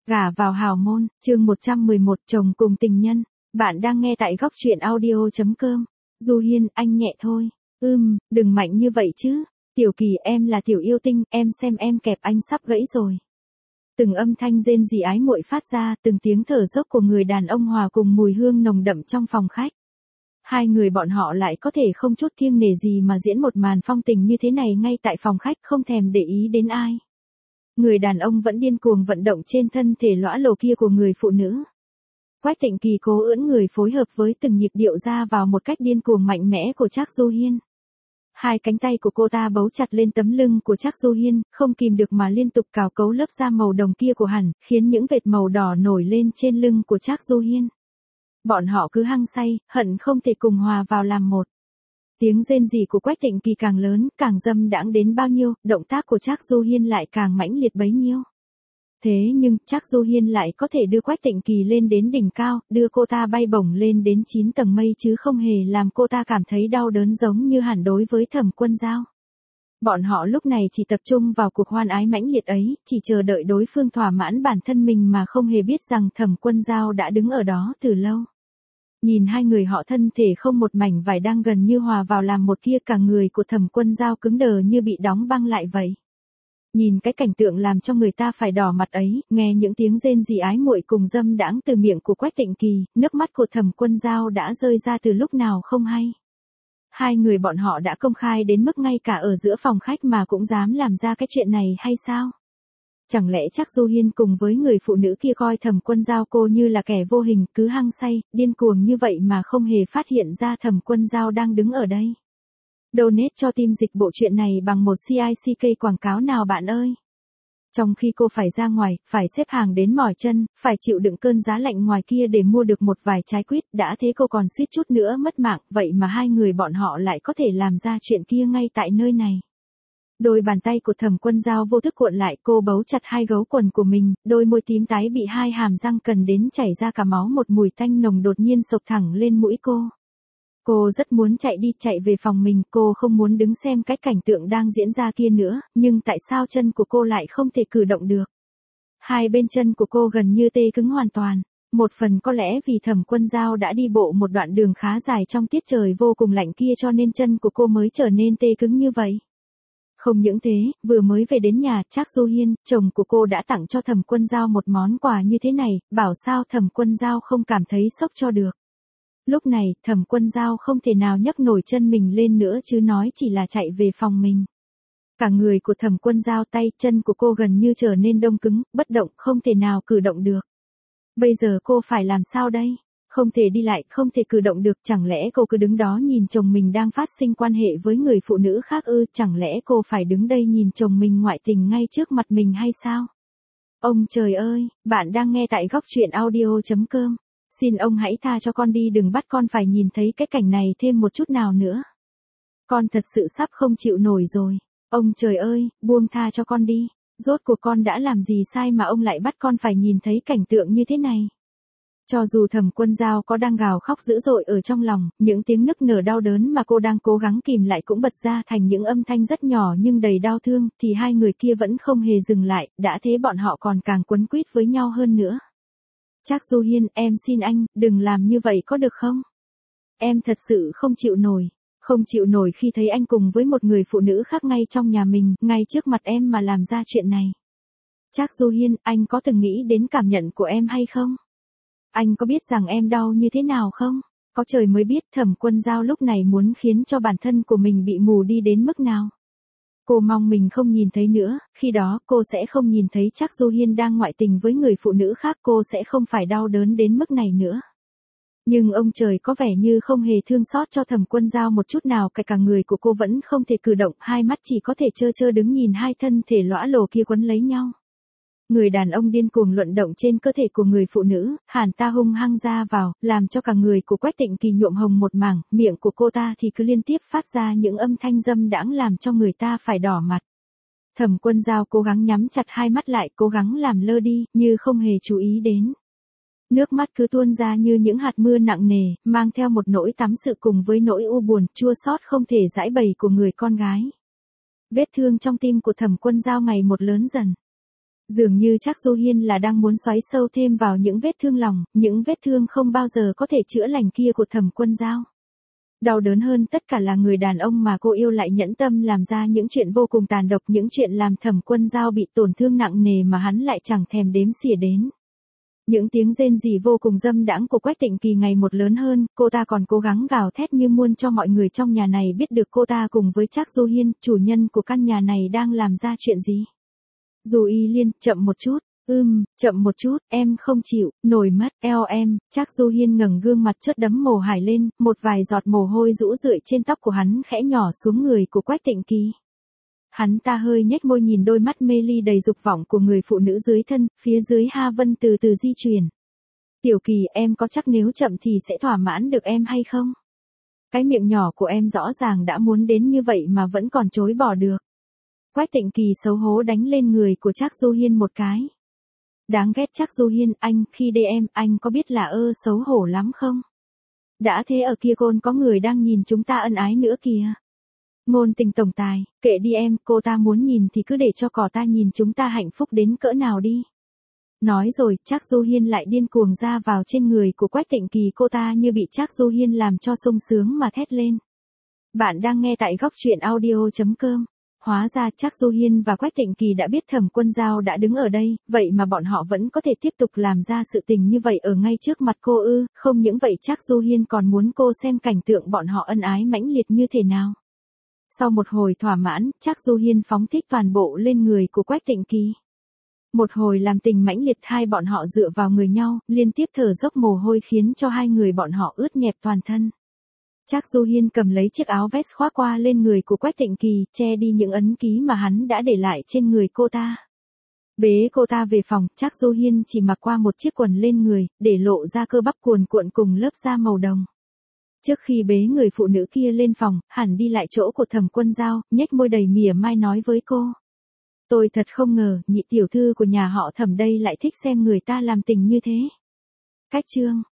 Gả vào hào môn, chương 111, chồng cùng tình nhân. Bạn đang nghe tại góc truyện audio.com. Du Hiên, anh nhẹ thôi. Đừng mạnh như vậy chứ. Tiểu Kỳ, em là tiểu yêu tinh, em xem em kẹp anh sắp gãy rồi. Từng âm thanh rên rỉ ái muội phát ra, từng tiếng thở dốc của người đàn ông hòa cùng mùi hương nồng đậm trong phòng khách. Hai người bọn họ lại có thể không chút kiêng nể gì mà diễn một màn phong tình như thế này ngay tại phòng khách, không thèm để ý đến ai. Người đàn ông vẫn điên cuồng vận động trên thân thể lõa lồ kia của người phụ nữ. Quách Tịnh Kỳ cố ưỡn người phối hợp với từng nhịp điệu ra vào một cách điên cuồng mạnh mẽ của Trác Du Hiên. Hai cánh tay của cô ta bấu chặt lên tấm lưng của Trác Du Hiên, không kìm được mà liên tục cào cấu lớp da màu đồng kia của hắn, khiến những vệt màu đỏ nổi lên trên lưng của Trác Du Hiên. Bọn họ cứ hăng say, hận không thể cùng hòa vào làm một. Tiếng rên rỉ của Quách Tịnh Kỳ càng lớn, càng dâm đãng đến bao nhiêu, động tác của Trác Du Hiên lại càng mãnh liệt bấy nhiêu. Thế nhưng, Trác Du Hiên lại có thể đưa Quách Tịnh Kỳ lên đến đỉnh cao, đưa cô ta bay bổng lên đến 9 tầng mây chứ không hề làm cô ta cảm thấy đau đớn giống như hẳn đối với Thẩm Quân Dao. Bọn họ lúc này chỉ tập trung vào cuộc hoan ái mãnh liệt ấy, chỉ chờ đợi đối phương thỏa mãn bản thân mình mà không hề biết rằng Thẩm Quân Dao đã đứng ở đó từ lâu. Nhìn hai người họ thân thể không một mảnh vải đang gần như hòa vào làm một kia, cả người của Thẩm Quân Dao cứng đờ như bị đóng băng lại vậy. Nhìn cái cảnh tượng làm cho người ta phải đỏ mặt ấy, nghe những tiếng rên rỉ ái muội cùng dâm đãng từ miệng của Quách Tịnh Kỳ, nước mắt của Thẩm Quân Dao đã rơi ra từ lúc nào không hay. Hai người bọn họ đã công khai đến mức ngay cả ở giữa phòng khách mà cũng dám làm ra cái chuyện này hay sao? Chẳng lẽ Trác Du Hiên cùng với người phụ nữ kia coi Thẩm Quân Dao cô như là kẻ vô hình, cứ hăng say, điên cuồng như vậy mà không hề phát hiện ra Thẩm Quân Dao đang đứng ở đây. Donate cho team dịch bộ truyện này bằng một CICK quảng cáo nào bạn ơi. Trong khi cô phải ra ngoài, phải xếp hàng đến mỏi chân, phải chịu đựng cơn giá lạnh ngoài kia để mua được một vài trái quýt, đã thế cô còn suýt chút nữa mất mạng, vậy mà hai người bọn họ lại có thể làm ra chuyện kia ngay tại nơi này. Đôi bàn tay của Thẩm Quân Dao vô thức cuộn lại, cô bấu chặt hai gấu quần của mình, đôi môi tím tái bị hai hàm răng cần đến chảy ra cả máu, một mùi tanh nồng đột nhiên xộc thẳng lên mũi cô. Cô rất muốn chạy về phòng mình, cô không muốn đứng xem cái cảnh tượng đang diễn ra kia nữa, nhưng tại sao chân của cô lại không thể cử động được? Hai bên chân của cô gần như tê cứng hoàn toàn. Một phần có lẽ vì Thẩm Quân Dao đã đi bộ một đoạn đường khá dài trong tiết trời vô cùng lạnh kia cho nên chân của cô mới trở nên tê cứng như vậy. Không những thế, vừa mới về đến nhà, Trác Du Hiên, chồng của cô đã tặng cho Thẩm Quân Dao một món quà như thế này, bảo sao Thẩm Quân Dao không cảm thấy sốc cho được. Lúc này, Thẩm Quân Dao không thể nào nhấc nổi chân mình lên nữa chứ nói chỉ là chạy về phòng mình. Cả người của Thẩm Quân Dao, tay, chân của cô gần như trở nên đông cứng, bất động, không thể nào cử động được. Bây giờ cô phải làm sao đây? Không thể đi lại, không thể cử động được, chẳng lẽ cô cứ đứng đó nhìn chồng mình đang phát sinh quan hệ với người phụ nữ khác ư? Chẳng lẽ cô phải đứng đây nhìn chồng mình ngoại tình ngay trước mặt mình hay sao? Ông trời ơi, bạn đang nghe tại góc truyện audio.com. Xin ông hãy tha cho con đi, đừng bắt con phải nhìn thấy cái cảnh này thêm một chút nào nữa. Con thật sự sắp không chịu nổi rồi. Ông trời ơi, buông tha cho con đi. Rốt cuộc con đã làm gì sai mà ông lại bắt con phải nhìn thấy cảnh tượng như thế này? Cho dù Thẩm Quân Dao có đang gào khóc dữ dội ở trong lòng, những tiếng nức nở đau đớn mà cô đang cố gắng kìm lại cũng bật ra thành những âm thanh rất nhỏ nhưng đầy đau thương, thì hai người kia vẫn không hề dừng lại, đã thế bọn họ còn càng quấn quýt với nhau hơn nữa. Trác Du Hiên, em xin anh, đừng làm như vậy có được không? Em thật sự không chịu nổi. Không chịu nổi khi thấy anh cùng với một người phụ nữ khác ngay trong nhà mình, ngay trước mặt em mà làm ra chuyện này. Trác Du Hiên, anh có từng nghĩ đến cảm nhận của em hay không? Anh có biết rằng em đau như thế nào không? Có trời mới biết Thẩm Quân Dao lúc này muốn khiến cho bản thân của mình bị mù đi đến mức nào. Cô mong mình không nhìn thấy nữa, khi đó cô sẽ không nhìn thấy Trác Du Hiên đang ngoại tình với người phụ nữ khác, cô sẽ không phải đau đớn đến mức này nữa. Nhưng ông trời có vẻ như không hề thương xót cho Thẩm Quân Dao một chút nào, cả người của cô vẫn không thể cử động, hai mắt chỉ có thể trơ trơ đứng nhìn hai thân thể lõa lồ kia quấn lấy nhau. Người đàn ông điên cuồng luận động trên cơ thể của người phụ nữ, hàn ta hung hăng ra vào, làm cho cả người của Quách Tịnh Kỳ nhuộm hồng một mảng, miệng của cô ta thì cứ liên tiếp phát ra những âm thanh dâm đãng làm cho người ta phải đỏ mặt. Thẩm Quân Dao cố gắng nhắm chặt hai mắt lại, cố gắng làm lơ đi, như không hề chú ý đến. Nước mắt cứ tuôn ra như những hạt mưa nặng nề, mang theo một nỗi tắm sự cùng với nỗi u buồn, chua xót không thể giãi bày của người con gái. Vết thương trong tim của Thẩm Quân Dao ngày một lớn dần. Dường như chắc Du Hiên là đang muốn xoáy sâu thêm vào những vết thương lòng, những vết thương không bao giờ có thể chữa lành kia của Thẩm Quân Dao. Đau đớn hơn tất cả là người đàn ông mà cô yêu lại nhẫn tâm làm ra những chuyện vô cùng tàn độc, những chuyện làm Thẩm Quân Dao bị tổn thương nặng nề mà hắn lại chẳng thèm đếm xỉa đến. Những tiếng rên rỉ vô cùng dâm đãng của Quách Tịnh Kỳ ngày một lớn hơn, cô ta còn cố gắng gào thét như muôn cho mọi người trong nhà này biết được cô ta cùng với Trác Du Hiên, chủ nhân của căn nhà này đang làm ra chuyện gì. Du Y Liên, chậm một chút. Chậm một chút, em không chịu, nổi mất, eo em. Trác Du Hiên ngẩng gương mặt chớt đấm mồ hải lên, một vài giọt mồ hôi rũ rượi trên tóc của hắn khẽ nhỏ xuống người của Quách Tịnh Kỳ. Hắn ta hơi nhếch môi nhìn đôi mắt mê ly đầy dục vọng của người phụ nữ dưới thân, phía dưới Ha Vân từ từ di chuyển. Tiểu Kỳ, em có chắc nếu chậm thì sẽ thỏa mãn được em hay không? Cái miệng nhỏ của em rõ ràng đã muốn đến như vậy mà vẫn còn chối bỏ được. Quách Tịnh Kỳ xấu hố đánh lên người của Trác Du Hiên một cái. Đáng ghét Trác Du Hiên, anh, khi đê em, anh có biết là xấu hổ lắm không? Đã thế ở kia côn có người đang nhìn chúng ta ân ái nữa kìa. Ngôn Tình tổng tài, kệ đi em, cô ta muốn nhìn thì cứ để cho cỏ ta nhìn chúng ta hạnh phúc đến cỡ nào đi. Nói rồi, Trác Du Hiên lại điên cuồng ra vào trên người của Quách Tịnh Kỳ, cô ta như bị Trác Du Hiên làm cho sung sướng mà thét lên. Bạn đang nghe tại góc truyện audio.com. Hóa ra Trác Du Hiên và Quách Tịnh Kỳ đã biết Thẩm Quân Dao đã đứng ở đây, vậy mà bọn họ vẫn có thể tiếp tục làm ra sự tình như vậy ở ngay trước mặt cô ư? Không những vậy Trác Du Hiên còn muốn cô xem cảnh tượng bọn họ ân ái mãnh liệt như thế nào. Sau một hồi thỏa mãn, Trác Du Hiên phóng thích toàn bộ lên người của Quách Tịnh Kỳ. Một hồi làm tình mãnh liệt, hai bọn họ dựa vào người nhau, liên tiếp thở dốc mồ hôi khiến cho hai người bọn họ ướt nhẹp toàn thân. Trác Du Hiên cầm lấy chiếc áo vest khoác qua lên người của Quách Tịnh Kỳ, che đi những ấn ký mà hắn đã để lại trên người cô ta. Bế cô ta về phòng, Trác Du Hiên chỉ mặc qua một chiếc quần lên người, để lộ ra cơ bắp cuồn cuộn cùng lớp da màu đồng. Trước khi bế người phụ nữ kia lên phòng, hẳn đi lại chỗ của Thẩm Quân Dao, nhếch môi đầy mỉa mai nói với cô. Tôi thật không ngờ, nhị tiểu thư của nhà họ Thẩm đây lại thích xem người ta làm tình như thế. Cách chương